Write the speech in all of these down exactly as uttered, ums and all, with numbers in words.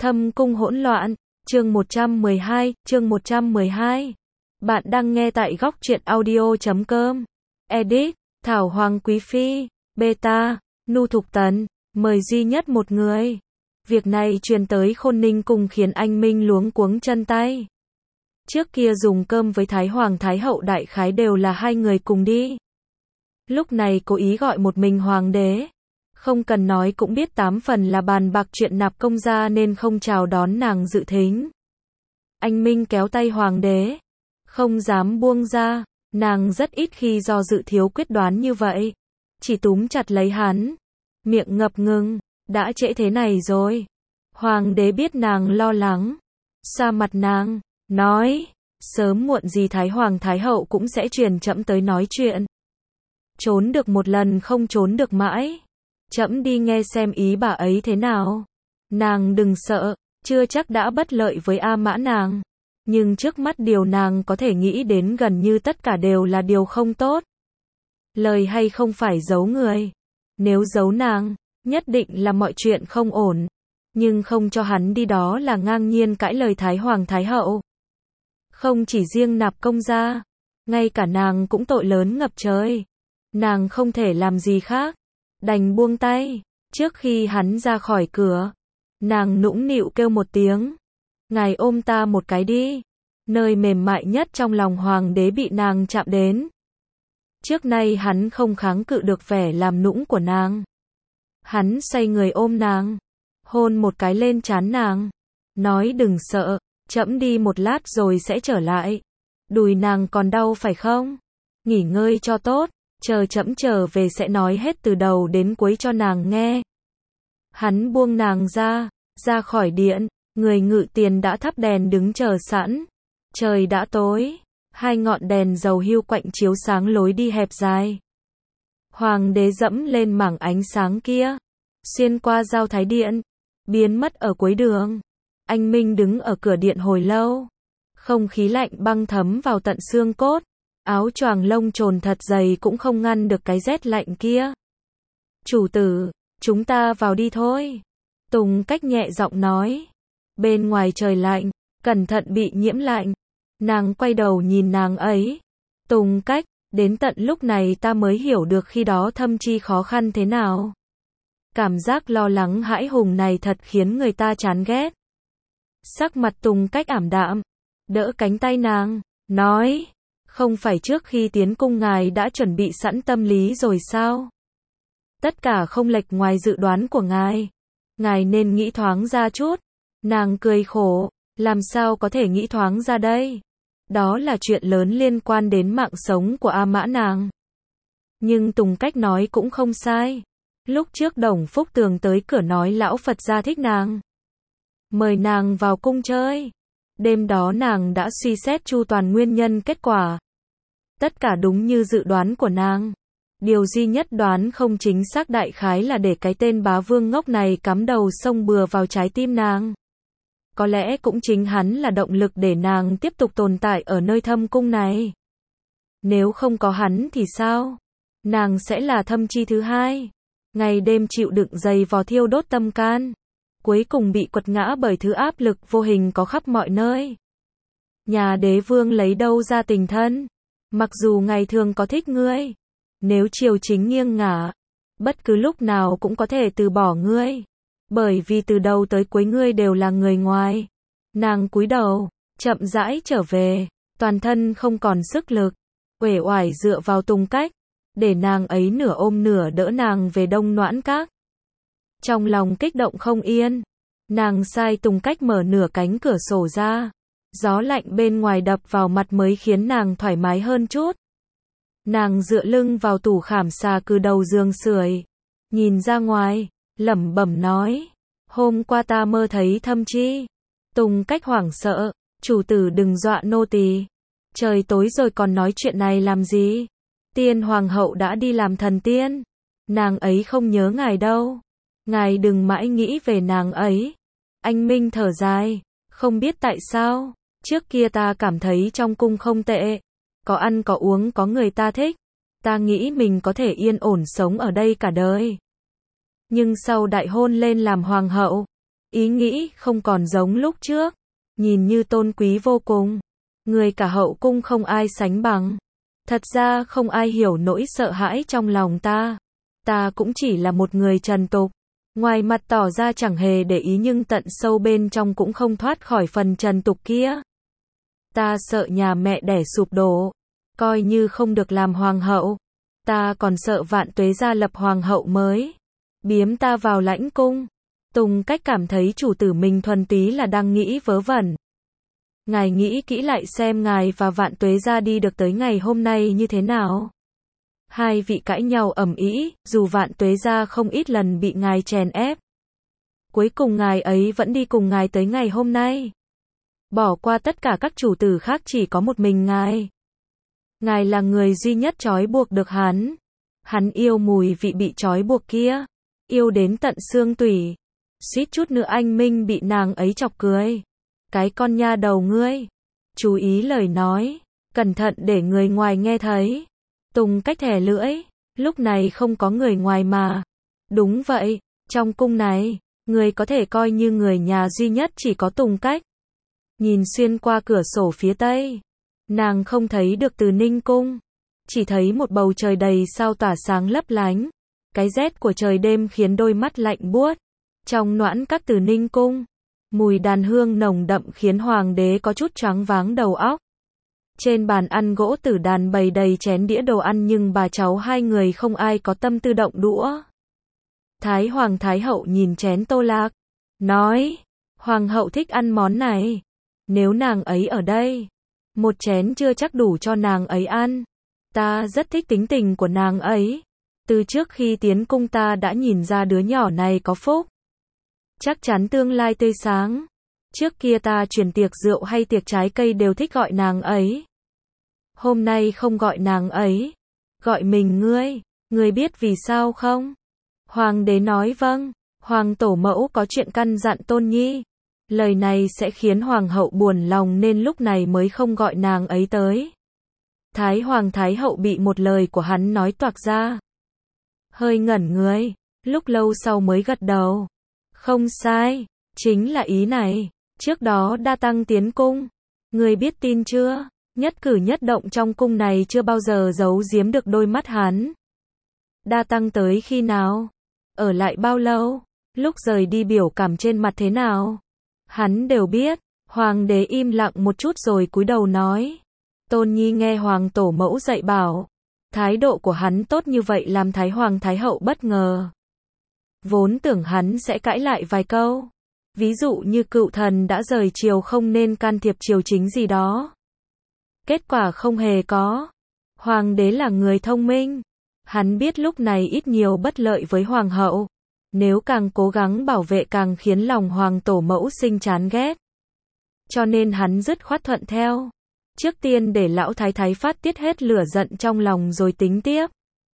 Thâm cung hỗn loạn, chương một trăm mười hai, chương một trăm mười hai. Bạn đang nghe tại góc truyện audio chấm com. Edit, Thảo Hoàng Quý Phi, Beta, Nu Thục Tần, mời duy nhất một người. Việc này truyền tới Khôn Ninh Cung khiến anh Minh luống cuống chân tay. Trước kia dùng cơm với Thái Hoàng Thái Hậu đại khái đều là hai người cùng đi. Lúc này cố ý gọi một mình Hoàng đế. Không cần nói cũng biết tám phần là bàn bạc chuyện nạp công gia nên không chào đón nàng dự thính. Anh Minh kéo tay Hoàng đế, không dám buông ra, nàng rất ít khi do dự thiếu quyết đoán như vậy. Chỉ túm chặt lấy hắn, miệng ngập ngừng, đã trễ thế này rồi. Hoàng đế biết nàng lo lắng, xoa mặt nàng, nói, sớm muộn gì Thái Hoàng Thái Hậu cũng sẽ truyền trẫm tới nói chuyện. Trốn được một lần không trốn được mãi. Trẫm đi nghe xem ý bà ấy thế nào. Nàng đừng sợ, chưa chắc đã bất lợi với A Mã nàng. Nhưng trước mắt điều nàng có thể nghĩ đến gần như tất cả đều là điều không tốt. Lời hay không phải giấu người. Nếu giấu nàng, nhất định là mọi chuyện không ổn. Nhưng không cho hắn đi đó là ngang nhiên cãi lời Thái Hoàng Thái Hậu. Không chỉ riêng nạp công gia, ngay cả nàng cũng tội lớn ngập trời. Nàng không thể làm gì khác. Đành buông tay. Trước khi hắn ra khỏi cửa, nàng nũng nịu kêu một tiếng. Ngài ôm ta một cái đi. Nơi mềm mại nhất trong lòng Hoàng đế bị nàng chạm đến. Trước nay hắn không kháng cự được vẻ làm nũng của nàng. Hắn xoay người ôm nàng, hôn một cái lên trán nàng, nói đừng sợ, trẫm đi một lát rồi sẽ trở lại. Đùi nàng còn đau phải không? Nghỉ ngơi cho tốt. Chờ trẫm trở về sẽ nói hết từ đầu đến cuối cho nàng nghe. Hắn buông nàng ra, ra khỏi điện, người ngự tiền đã thắp đèn đứng chờ sẵn. Trời đã tối, hai ngọn đèn dầu hưu quạnh chiếu sáng lối đi hẹp dài. Hoàng đế dẫm lên mảng ánh sáng kia, xuyên qua giao thái điện, biến mất ở cuối đường. Anh Minh đứng ở cửa điện hồi lâu. Không khí lạnh băng thấm vào tận xương cốt. Áo choàng lông trồn thật dày cũng không ngăn được cái rét lạnh kia. Chủ tử, chúng ta vào đi thôi. Tùng Cách nhẹ giọng nói. Bên ngoài trời lạnh, cẩn thận bị nhiễm lạnh. Nàng quay đầu nhìn nàng ấy. Tùng Cách, đến tận lúc này ta mới hiểu được khi đó Thâm Chi khó khăn thế nào. Cảm giác lo lắng hãi hùng này thật khiến người ta chán ghét. Sắc mặt Tùng Cách ảm đạm, đỡ cánh tay nàng, nói. Không phải trước khi tiến cung ngài đã chuẩn bị sẵn tâm lý rồi sao? Tất cả không lệch ngoài dự đoán của ngài. Ngài nên nghĩ thoáng ra chút. Nàng cười khổ, làm sao có thể nghĩ thoáng ra đây? Đó là chuyện lớn liên quan đến mạng sống của A Mã nàng. Nhưng Tùng Cách nói cũng không sai. Lúc trước Đồng Phúc Tường tới cửa nói lão Phật gia thích nàng, mời nàng vào cung chơi. Đêm đó nàng đã suy xét chu toàn nguyên nhân kết quả. Tất cả đúng như dự đoán của nàng. Điều duy nhất đoán không chính xác đại khái là để cái tên bá vương ngốc này cắm đầu xông bừa vào trái tim nàng. Có lẽ cũng chính hắn là động lực để nàng tiếp tục tồn tại ở nơi thâm cung này. Nếu không có hắn thì sao? Nàng sẽ là Thâm Chi thứ hai. Ngày đêm chịu đựng dày vò thiêu đốt tâm can. Cuối cùng bị quật ngã bởi thứ áp lực vô hình có khắp mọi nơi. Nhà đế vương lấy đâu ra tình thân? Mặc dù ngày thường có thích ngươi, nếu triều chính nghiêng ngả, bất cứ lúc nào cũng có thể từ bỏ ngươi. Bởi vì từ đầu tới cuối ngươi đều là người ngoài. Nàng cúi đầu, chậm rãi trở về, toàn thân không còn sức lực, uể oải dựa vào Tùng Cách, để nàng ấy nửa ôm nửa đỡ nàng về Đông Noãn Các. Trong lòng kích động không yên, nàng sai Tùng Cách mở nửa cánh cửa sổ ra. Gió lạnh bên ngoài đập vào mặt mới khiến nàng thoải mái hơn chút. Nàng dựa lưng vào tủ khảm xà cừ đầu giường sưởi, nhìn ra ngoài, lẩm bẩm nói. Hôm qua ta mơ thấy Thâm Chi. Tùng Cách hoảng sợ, chủ tử đừng dọa nô tỳ. Trời tối rồi còn nói chuyện này làm gì? Tiên hoàng hậu đã đi làm thần tiên. Nàng ấy không nhớ ngài đâu. Ngài đừng mãi nghĩ về nàng ấy. Anh Minh thở dài, không biết tại sao. Trước kia ta cảm thấy trong cung không tệ. Có ăn có uống có người ta thích. Ta nghĩ mình có thể yên ổn sống ở đây cả đời. Nhưng sau đại hôn lên làm hoàng hậu, ý nghĩ không còn giống lúc trước, nhìn như tôn quý vô cùng. Người cả hậu cung không ai sánh bằng. Thật ra không ai hiểu nỗi sợ hãi trong lòng ta. Ta cũng chỉ là một người trần tục. Ngoài mặt tỏ ra chẳng hề để ý nhưng tận sâu bên trong cũng không thoát khỏi phần trần tục kia. Ta sợ nhà mẹ đẻ sụp đổ, coi như không được làm hoàng hậu. Ta còn sợ Vạn Tuế gia lập hoàng hậu mới, biếm ta vào lãnh cung. Tùng Cách cảm thấy chủ tử mình thuần túy là đang nghĩ vớ vẩn. Ngài nghĩ kỹ lại xem ngài và Vạn Tuế gia đi được tới ngày hôm nay như thế nào. Hai vị cãi nhau ầm ĩ, dù Vạn Tuế gia không ít lần bị ngài chèn ép. Cuối cùng ngài ấy vẫn đi cùng ngài tới ngày hôm nay. Bỏ qua tất cả các chủ tử khác chỉ có một mình ngài. Ngài là người duy nhất trói buộc được hắn. Hắn yêu mùi vị bị trói buộc kia. Yêu đến tận xương tủy. Suýt chút nữa anh Minh bị nàng ấy chọc cười. Cái con nha đầu ngươi. Chú ý lời nói. Cẩn thận để người ngoài nghe thấy. Tùng Cách thè lưỡi. Lúc này không có người ngoài mà. Đúng vậy. Trong cung này, người có thể coi như người nhà duy nhất chỉ có Tùng Cách. Nhìn xuyên qua cửa sổ phía tây. Nàng không thấy được Từ Ninh cung. Chỉ thấy một bầu trời đầy sao tỏa sáng lấp lánh. Cái rét của trời đêm khiến đôi mắt lạnh buốt. Trong noãn các Từ Ninh cung, mùi đàn hương nồng đậm khiến hoàng đế có chút choáng váng đầu óc. Trên bàn ăn gỗ tử đàn bày đầy chén đĩa đồ ăn nhưng bà cháu hai người không ai có tâm tư động đũa. Thái hoàng thái hậu nhìn chén tô lạc, nói, hoàng hậu thích ăn món này. Nếu nàng ấy ở đây, một chén chưa chắc đủ cho nàng ấy ăn. Ta rất thích tính tình của nàng ấy. Từ trước khi tiến cung ta đã nhìn ra đứa nhỏ này có phúc. Chắc chắn tương lai tươi sáng. Trước kia ta truyền tiệc rượu hay tiệc trái cây đều thích gọi nàng ấy. Hôm nay không gọi nàng ấy. Gọi mình ngươi. Ngươi biết vì sao không? Hoàng đế nói vâng. Hoàng tổ mẫu có chuyện căn dặn Tôn Nhi. Lời này sẽ khiến hoàng hậu buồn lòng nên lúc này mới không gọi nàng ấy tới. Thái hoàng thái hậu bị một lời của hắn nói toạc ra. Hơi ngẩn người. Lúc lâu sau mới gật đầu. Không sai. Chính là ý này. Trước đó Đa Tăng tiến cung. Người biết tin chưa? Nhất cử nhất động trong cung này chưa bao giờ giấu giếm được đôi mắt hắn. Đa Tăng tới khi nào? Ở lại bao lâu? Lúc rời đi biểu cảm trên mặt thế nào? Hắn đều biết. Hoàng đế im lặng một chút rồi cúi đầu nói. Tôn Nhi nghe hoàng tổ mẫu dạy bảo. Thái độ của hắn tốt như vậy làm Thái hoàng thái hậu bất ngờ. Vốn tưởng hắn sẽ cãi lại vài câu. Ví dụ như cựu thần đã rời triều không nên can thiệp triều chính gì đó. Kết quả không hề có. Hoàng đế là người thông minh. Hắn biết lúc này ít nhiều bất lợi với hoàng hậu. Nếu càng cố gắng bảo vệ càng khiến lòng hoàng tổ mẫu sinh chán ghét. Cho nên hắn dứt khoát thuận theo. Trước tiên để lão thái thái phát tiết hết lửa giận trong lòng rồi tính tiếp.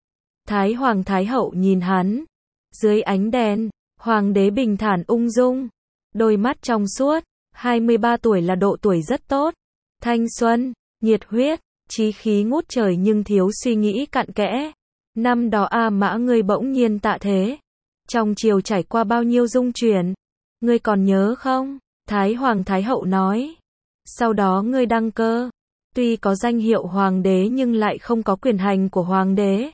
Thái hoàng thái hậu nhìn hắn. Dưới ánh đèn, hoàng đế bình thản ung dung. Đôi mắt trong suốt. hai mươi ba tuổi là độ tuổi rất tốt. Thanh xuân, nhiệt huyết, chí khí ngút trời nhưng thiếu suy nghĩ cặn kẽ. Năm đó A Mã ngươi bỗng nhiên tạ thế. Trong triều trải qua bao nhiêu dung chuyển. Ngươi còn nhớ không? Thái hoàng thái hậu nói. Sau đó ngươi đăng cơ. Tuy có danh hiệu hoàng đế nhưng lại không có quyền hành của hoàng đế.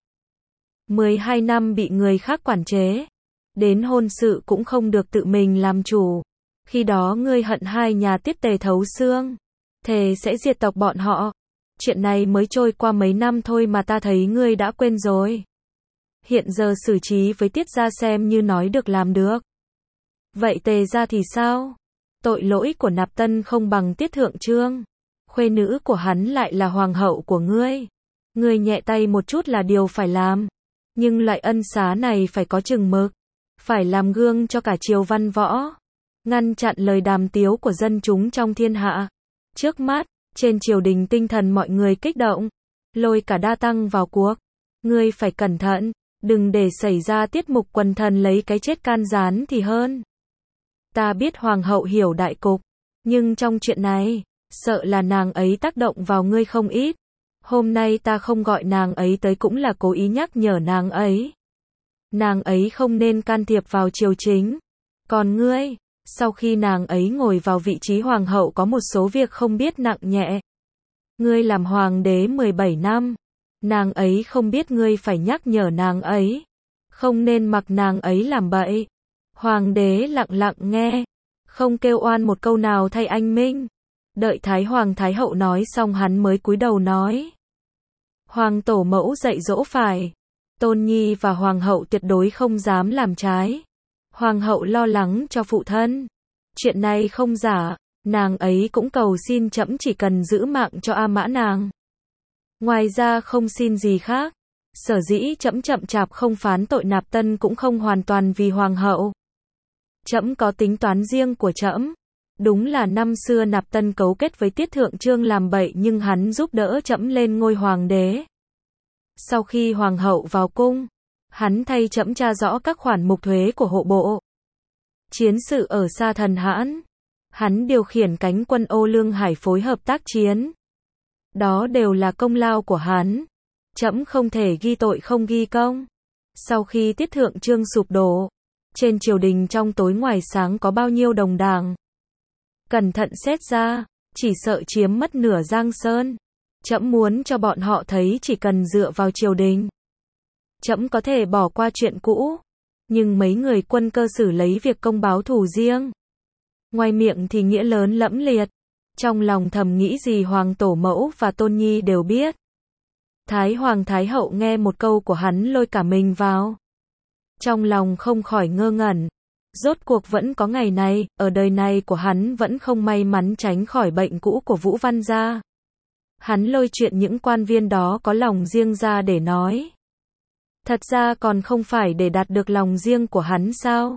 mười hai năm bị người khác quản chế. Đến hôn sự cũng không được tự mình làm chủ. Khi đó ngươi hận hai nhà Tiết Tề thấu xương. Thề sẽ diệt tộc bọn họ. Chuyện này mới trôi qua mấy năm thôi mà ta thấy ngươi đã quên rồi. Hiện giờ xử trí với Tiết gia xem như nói được làm được. Vậy Tề gia thì sao? Tội lỗi của Nạp Tân không bằng Tiết thượng trương. Khuê nữ của hắn lại là hoàng hậu của ngươi. Ngươi nhẹ tay một chút là điều phải làm. Nhưng loại ân xá này phải có chừng mực. Phải làm gương cho cả triều văn võ. Ngăn chặn lời đàm tiếu của dân chúng trong thiên hạ. Trước mắt, trên triều đình tinh thần mọi người kích động. Lôi cả Đa Tăng vào cuộc. Ngươi phải cẩn thận. Đừng để xảy ra tiết mục quần thần lấy cái chết can gián thì hơn. Ta biết hoàng hậu hiểu đại cục. Nhưng trong chuyện này, sợ là nàng ấy tác động vào ngươi không ít. Hôm nay ta không gọi nàng ấy tới cũng là cố ý nhắc nhở nàng ấy. Nàng ấy không nên can thiệp vào triều chính. Còn ngươi, Sau khi nàng ấy ngồi vào vị trí hoàng hậu có một số việc không biết nặng nhẹ. Ngươi làm hoàng đế mười bảy năm, nàng ấy không biết ngươi phải nhắc nhở nàng ấy, không nên mặc nàng ấy làm bậy. Hoàng đế lặng lặng nghe, không kêu oan một câu nào thay anh minh. Đợi Thái Hoàng Thái Hậu nói xong hắn mới cúi đầu nói. Hoàng tổ mẫu dạy dỗ phải. Tôn Nhi và Hoàng hậu tuyệt đối không dám làm trái. Hoàng hậu lo lắng cho phụ thân. Chuyện này không giả, nàng ấy cũng cầu xin trẫm chỉ cần giữ mạng cho A Mã nàng. Ngoài ra không xin gì khác. Sở dĩ trẫm chậm chạp không phán tội Nạp Tân cũng không hoàn toàn vì Hoàng hậu. Trẫm có tính toán riêng của trẫm. Đúng là năm xưa Nạp Tân cấu kết với Tiết Thượng Chương làm bậy nhưng hắn giúp đỡ trẫm lên ngôi hoàng đế. Sau khi hoàng hậu vào cung, hắn thay trẫm tra rõ các khoản mục thuế của hộ bộ. Chiến sự ở Sa Thần Hãn, hắn điều khiển cánh quân Ô Lương Hải phối hợp tác chiến. Đó đều là công lao của hắn. Trẫm không thể ghi tội không ghi công. Sau khi Tiết Thượng Chương sụp đổ, trên triều đình trong tối ngoài sáng có bao nhiêu đồng đảng. Cẩn thận xét ra, chỉ sợ chiếm mất nửa Giang Sơn. Trẫm muốn cho bọn họ thấy chỉ cần dựa vào triều đình, trẫm có thể bỏ qua chuyện cũ. Nhưng mấy người quân cơ sử lấy việc công báo thù riêng. Ngoài miệng thì nghĩa lớn lẫm liệt. Trong lòng thầm nghĩ gì Hoàng tổ mẫu và Tôn Nhi đều biết. Thái Hoàng Thái Hậu nghe một câu của hắn lôi cả mình vào. Trong lòng không khỏi ngơ ngẩn. Rốt cuộc vẫn có ngày này, ở đời này của hắn vẫn không may mắn tránh khỏi bệnh cũ của Vũ Văn gia. Hắn lôi chuyện những quan viên đó có lòng riêng ra để nói. Thật ra còn không phải để đạt được lòng riêng của hắn sao?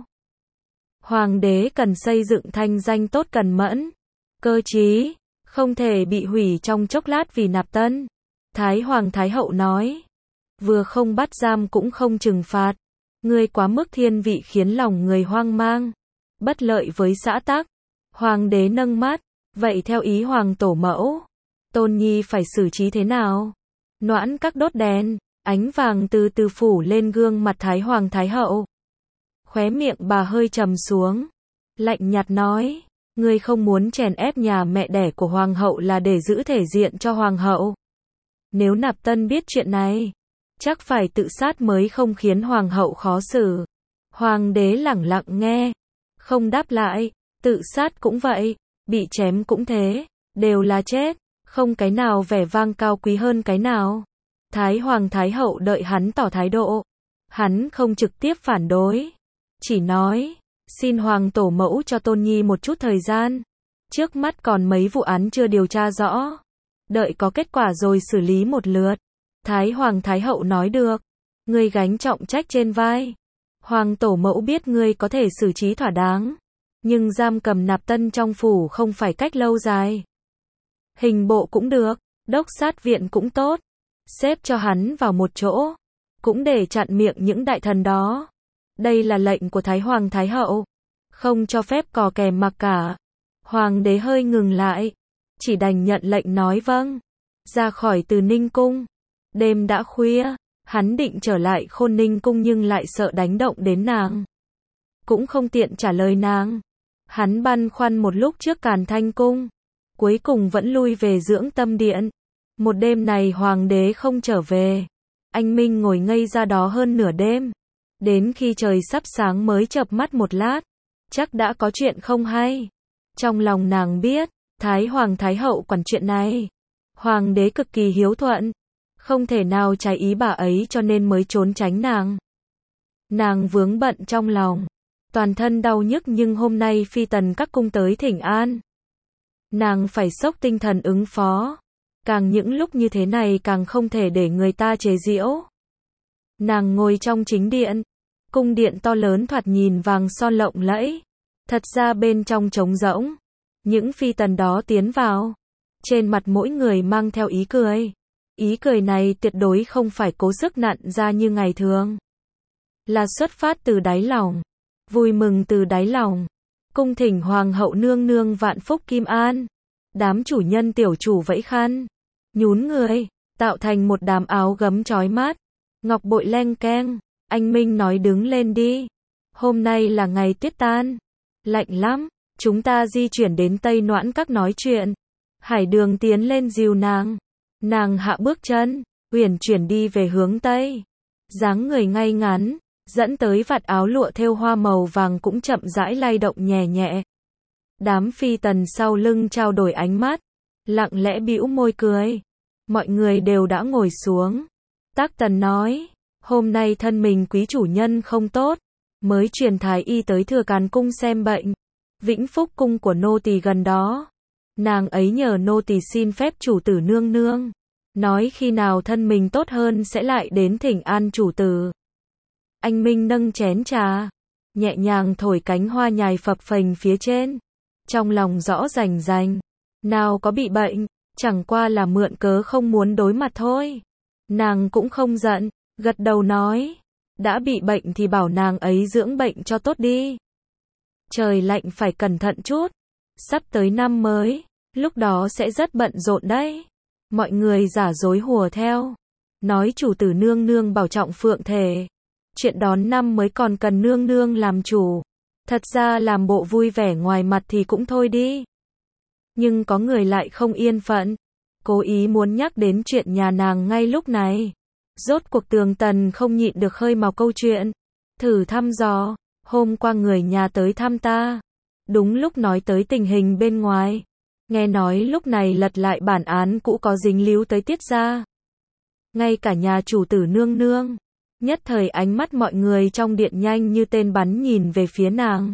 Hoàng đế cần xây dựng thanh danh tốt cần mẫn, cơ trí, không thể bị hủy trong chốc lát vì Nạp Tân. Thái Hoàng Thái Hậu nói, vừa không bắt giam cũng không trừng phạt. Ngươi quá mức thiên vị khiến lòng người hoang mang, bất lợi với xã tắc. Hoàng đế nâng mắt, vậy theo ý Hoàng tổ mẫu, Tôn Nhi phải xử trí thế nào? Noãn các đốt đèn, ánh vàng từ từ phủ lên gương mặt Thái Hoàng Thái Hậu. Khóe miệng bà hơi trầm xuống, lạnh nhạt nói, ngươi không muốn chèn ép nhà mẹ đẻ của Hoàng hậu là để giữ thể diện cho Hoàng hậu. Nếu Nạp Tân biết chuyện này, chắc phải tự sát mới không khiến Hoàng hậu khó xử. Hoàng đế lẳng lặng nghe, không đáp lại, tự sát cũng vậy, bị chém cũng thế, đều là chết, không cái nào vẻ vang cao quý hơn cái nào. Thái Hoàng Thái Hậu đợi hắn tỏ thái độ, hắn không trực tiếp phản đối, chỉ nói, xin Hoàng tổ mẫu cho Tôn Nhi một chút thời gian, trước mắt còn mấy vụ án chưa điều tra rõ, đợi có kết quả rồi xử lý một lượt. Thái Hoàng Thái Hậu nói được, ngươi gánh trọng trách trên vai. Hoàng tổ mẫu biết ngươi có thể xử trí thỏa đáng, nhưng giam cầm Nạp Tân trong phủ không phải cách lâu dài. Hình bộ cũng được, đốc sát viện cũng tốt, xếp cho hắn vào một chỗ, cũng để chặn miệng những đại thần đó. Đây là lệnh của Thái Hoàng Thái Hậu, không cho phép cò kè mặc cả. Hoàng đế hơi ngừng lại, chỉ đành nhận lệnh nói vâng, ra khỏi Từ Ninh cung. Đêm đã khuya, hắn định trở lại Khôn Ninh cung nhưng lại sợ đánh động đến nàng. Cũng không tiện trả lời nàng. Hắn băn khoăn một lúc trước Càn Thanh cung, cuối cùng vẫn lui về Dưỡng Tâm điện. Một đêm này hoàng đế không trở về, anh Minh ngồi ngây ra đó hơn nửa đêm. Đến khi trời sắp sáng mới chợp mắt một lát, chắc đã có chuyện không hay. Trong lòng nàng biết, Thái Hoàng Thái Hậu quản chuyện này. Hoàng đế cực kỳ hiếu thuận, không thể nào trái ý bà ấy cho nên mới trốn tránh nàng. Nàng vướng bận trong lòng, toàn thân đau nhức nhưng hôm nay phi tần các cung tới thỉnh an. Nàng phải xốc tinh thần ứng phó, càng những lúc như thế này càng không thể để người ta chế giễu. Nàng ngồi trong chính điện, cung điện to lớn thoạt nhìn vàng son lộng lẫy, thật ra bên trong trống rỗng. Những phi tần đó tiến vào, trên mặt mỗi người mang theo ý cười. Ý cười này tuyệt đối không phải cố sức nặn ra như ngày thường, là xuất phát từ đáy lòng, vui mừng từ đáy lòng. Cung thỉnh Hoàng hậu nương nương vạn phúc kim an. Đám chủ nhân tiểu chủ vẫy khăn, nhún người, tạo thành một đám áo gấm chói mắt, ngọc bội leng keng. Anh Minh nói đứng lên đi, hôm nay là ngày tuyết tan, Lạnh lắm, chúng ta di chuyển đến Tây Noãn Các nói chuyện. Hải Đường tiến lên dìu nàng. Nàng hạ bước chân, uyển chuyển đi về hướng Tây. Dáng người ngay ngắn, dẫn tới vạt áo lụa thêu hoa màu vàng cũng chậm rãi lay động nhẹ nhẹ. Đám phi tần sau lưng trao đổi ánh mắt, lặng lẽ bĩu môi cười. Mọi người đều đã ngồi xuống. Tác Tần nói, hôm nay thân mình quý chủ nhân không tốt, mới truyền thái y tới Thừa Càn cung xem bệnh. Vĩnh Phúc cung của nô tỳ gần đó. Nàng ấy nhờ nô tỳ xin phép chủ tử nương nương, nói khi nào thân mình tốt hơn sẽ lại đến thỉnh an chủ tử. Anh Minh nâng chén trà, nhẹ nhàng thổi cánh hoa nhài phập phềnh phía trên. Trong lòng rõ rành rành, nào có bị bệnh, chẳng qua là mượn cớ không muốn đối mặt thôi. Nàng cũng không giận, gật đầu nói, đã bị bệnh thì bảo nàng ấy dưỡng bệnh cho tốt đi. Trời lạnh phải cẩn thận chút, sắp tới năm mới, lúc đó sẽ rất bận rộn đấy. Mọi người giả dối hùa theo, nói chủ tử nương nương bảo trọng phượng thể. Chuyện đón năm mới còn cần nương nương làm chủ. Thật ra làm bộ vui vẻ ngoài mặt thì cũng thôi đi. Nhưng có người lại không yên phận, cố ý muốn nhắc đến chuyện nhà nàng ngay lúc này. Rốt cuộc Tường Tần không nhịn được khơi mào câu chuyện. Thử thăm dò, hôm qua người nhà tới thăm ta. Đúng lúc nói tới tình hình bên ngoài. Nghe nói lúc này lật lại bản án cũ có dính líu tới Tiết gia. Ngay cả nhà chủ tử nương nương. Nhất thời ánh mắt mọi người trong điện nhanh như tên bắn nhìn về phía nàng.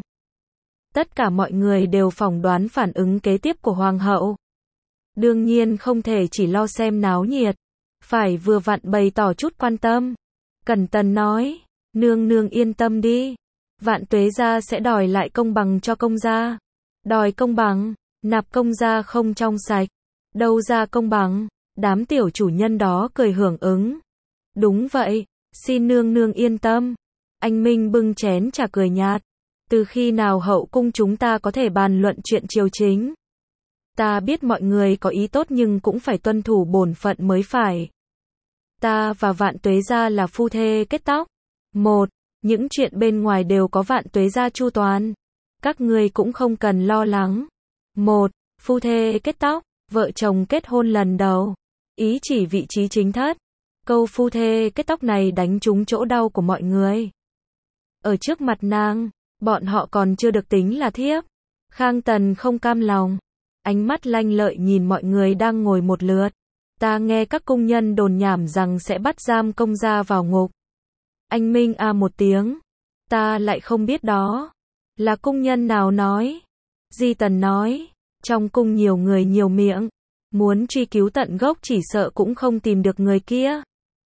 Tất cả mọi người đều phỏng đoán phản ứng kế tiếp của hoàng hậu. Đương nhiên không thể chỉ lo xem náo nhiệt, phải vừa vặn bày tỏ chút quan tâm. Cẩn Tần nói, nương nương yên tâm đi, Vạn Tuế gia sẽ đòi lại công bằng cho công gia. Đòi công bằng, nạp công gia không trong sạch, đâu ra công bằng. Đám tiểu chủ nhân đó cười hưởng ứng. Đúng vậy, xin nương nương yên tâm. Anh Minh bưng chén trà cười nhạt. Từ khi nào hậu cung chúng ta có thể bàn luận chuyện triều chính? Ta biết mọi người có ý tốt nhưng cũng phải tuân thủ bổn phận mới phải. Ta và Vạn Tuế gia là phu thê kết tóc. Một, những chuyện bên ngoài đều có Vạn Tuế gia chu toàn. Các ngươi cũng không cần lo lắng. Một, phu thê kết tóc, vợ chồng kết hôn lần đầu. Ý chỉ vị trí chính thất. Câu phu thê kết tóc này đánh trúng chỗ đau của mọi người. Ở trước mặt nàng, bọn họ còn chưa được tính là thiếp. Khang Tần không cam lòng, ánh mắt lanh lợi nhìn mọi người đang ngồi một lượt. Ta nghe các cung nhân đồn nhảm rằng sẽ bắt giam công gia vào ngục. Anh Minh a một tiếng. Ta lại không biết đó. Là cung nhân nào nói? Di Tần nói. Trong cung nhiều người nhiều miệng. Muốn truy cứu tận gốc chỉ sợ cũng không tìm được người kia.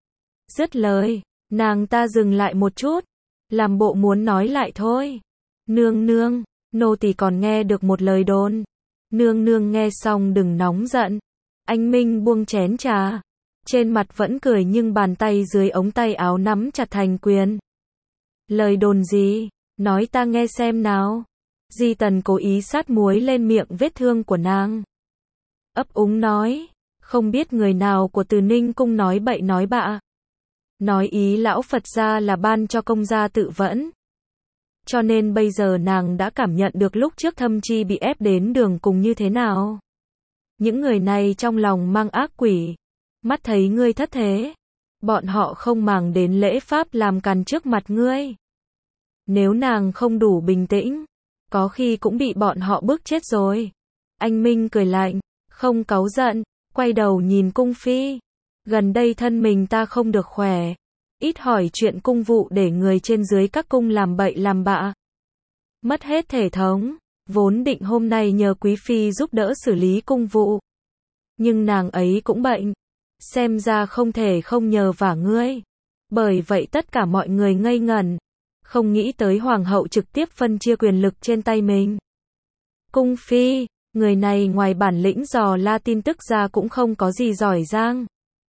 Dứt lời, nàng ta dừng lại một chút. Làm bộ muốn nói lại thôi. Nương nương, nô tỳ còn nghe được một lời đồn. Nương nương nghe xong đừng nóng giận. Anh Minh buông chén trà. Trên mặt vẫn cười nhưng bàn tay dưới ống tay áo nắm chặt thành quyền. Lời đồn gì? Nói ta nghe xem nào. Di Tần cố ý sát muối lên miệng vết thương của nàng. Ấp úng nói. Không biết người nào của Từ Ninh cung nói bậy nói bạ. Nói ý lão Phật gia là ban cho công gia tự vẫn. Cho nên bây giờ nàng đã cảm nhận được lúc trước Thâm Chi bị ép đến đường cùng như thế nào. Những người này trong lòng mang ác quỷ. Mắt thấy ngươi thất thế. Bọn họ không màng đến lễ pháp làm càn trước mặt ngươi. Nếu nàng không đủ bình tĩnh, có khi cũng bị bọn họ bức chết rồi. Anh Minh cười lạnh, không cáu giận, quay đầu nhìn cung phi. Gần đây thân mình ta không được khỏe. Ít hỏi chuyện cung vụ để người trên dưới các cung làm bậy làm bạ. Mất hết thể thống. Vốn định hôm nay nhờ quý phi giúp đỡ xử lý cung vụ. Nhưng nàng ấy cũng bệnh. Xem ra không thể không nhờ vả ngươi. Bởi vậy tất cả mọi người ngây ngẩn. Không nghĩ tới hoàng hậu trực tiếp phân chia quyền lực trên tay mình. Cung phi, người này ngoài bản lĩnh dò la tin tức ra cũng không có gì giỏi giang.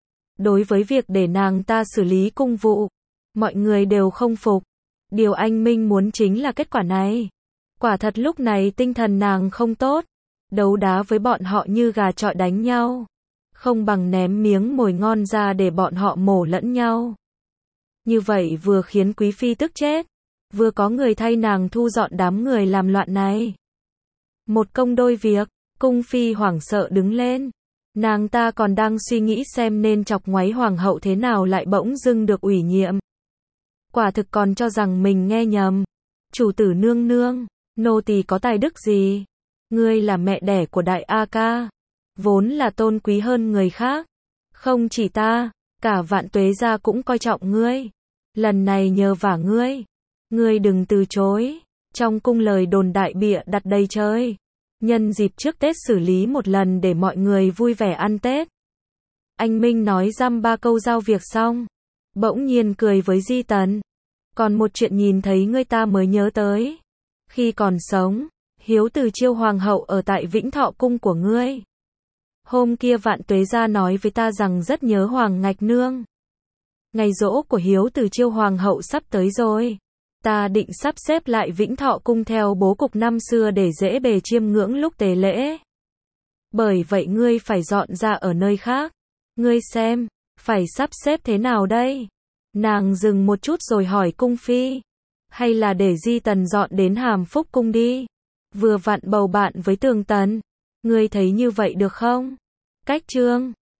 Đối với việc để nàng ta xử lý cung vụ, mọi người đều không phục. Điều anh Minh muốn chính là kết quả này. Quả thật lúc này tinh thần nàng không tốt. Đấu đá với bọn họ như gà chọi đánh nhau. Không bằng ném miếng mồi ngon ra để bọn họ mổ lẫn nhau. Như vậy vừa khiến quý phi tức chết. vừa có người thay nàng thu dọn đám người làm loạn này. Một công đôi việc, cung phi hoảng sợ đứng lên. Nàng ta còn đang suy nghĩ xem nên chọc ngoáy hoàng hậu thế nào lại bỗng dưng được ủy nhiệm. Quả thực còn cho rằng mình nghe nhầm. Chủ tử nương nương, nô tỳ có tài đức gì? Ngươi là mẹ đẻ của đại A Ca, vốn là tôn quý hơn người khác. Không chỉ ta, cả Vạn Tuế gia cũng coi trọng ngươi. Lần này nhờ vả ngươi, ngươi đừng từ chối. Trong cung lời đồn đại bịa đặt đầy trời. Nhân dịp trước Tết xử lý một lần để mọi người vui vẻ ăn Tết. Anh Minh nói dăm ba câu giao việc xong, bỗng nhiên cười với Di Tần. Còn một chuyện nhìn thấy ngươi ta mới nhớ tới. Khi còn sống, Hiếu Từ Chiêu hoàng hậu ở tại Vĩnh Thọ cung của ngươi. Hôm kia Vạn Tuế gia nói với ta rằng rất nhớ Hoàng Ngạch nương. Ngày giỗ của Hiếu Từ Chiêu hoàng hậu sắp tới rồi. Ta định sắp xếp lại Vĩnh Thọ cung theo bố cục năm xưa để dễ bề chiêm ngưỡng lúc tề lễ. Bởi vậy ngươi phải dọn ra ở nơi khác. Ngươi xem, phải sắp xếp thế nào đây? Nàng dừng một chút rồi hỏi cung phi. Hay là để Di Tần dọn đến Hàm Phúc cung đi. Vừa vặn bầu bạn với Tường Tần. Ngươi thấy như vậy được không? Cách chương